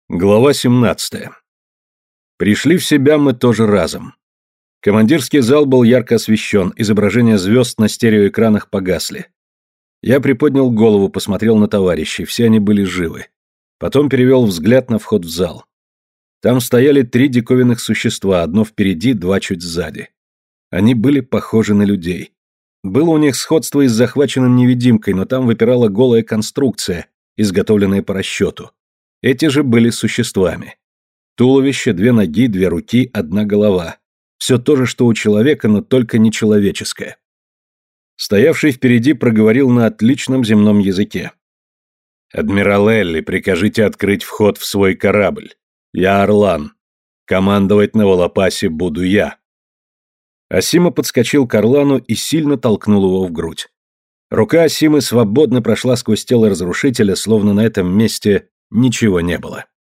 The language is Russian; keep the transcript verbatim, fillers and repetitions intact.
Глава семнадцатая. Пришли в себя мы тоже разом. Командирский зал был ярко освещен, изображения звезд на стереоэкранах погасли. Я приподнял голову, посмотрел на товарищей, все они были живы. Потом перевел взгляд на вход в зал. Там стояли три диковинных существа, одно впереди, два чуть сзади. Они были похожи на людей. Было у них сходство и с захваченным невидимкой, но там выпирала голая конструкция, изготовленная по расчету. Эти же были существами. Туловище, две ноги, две руки, одна голова. Все то же, что у человека, но только не человеческое. Стоявший впереди проговорил на отличном земном языке. «Адмирал Элли, прикажите открыть вход в свой корабль. Я Орлан. Командовать на Волопасе буду я». Асима подскочил к Орлану и сильно толкнул его в грудь. Рука Асимы свободно прошла сквозь тело разрушителя, словно на этом месте ничего не было.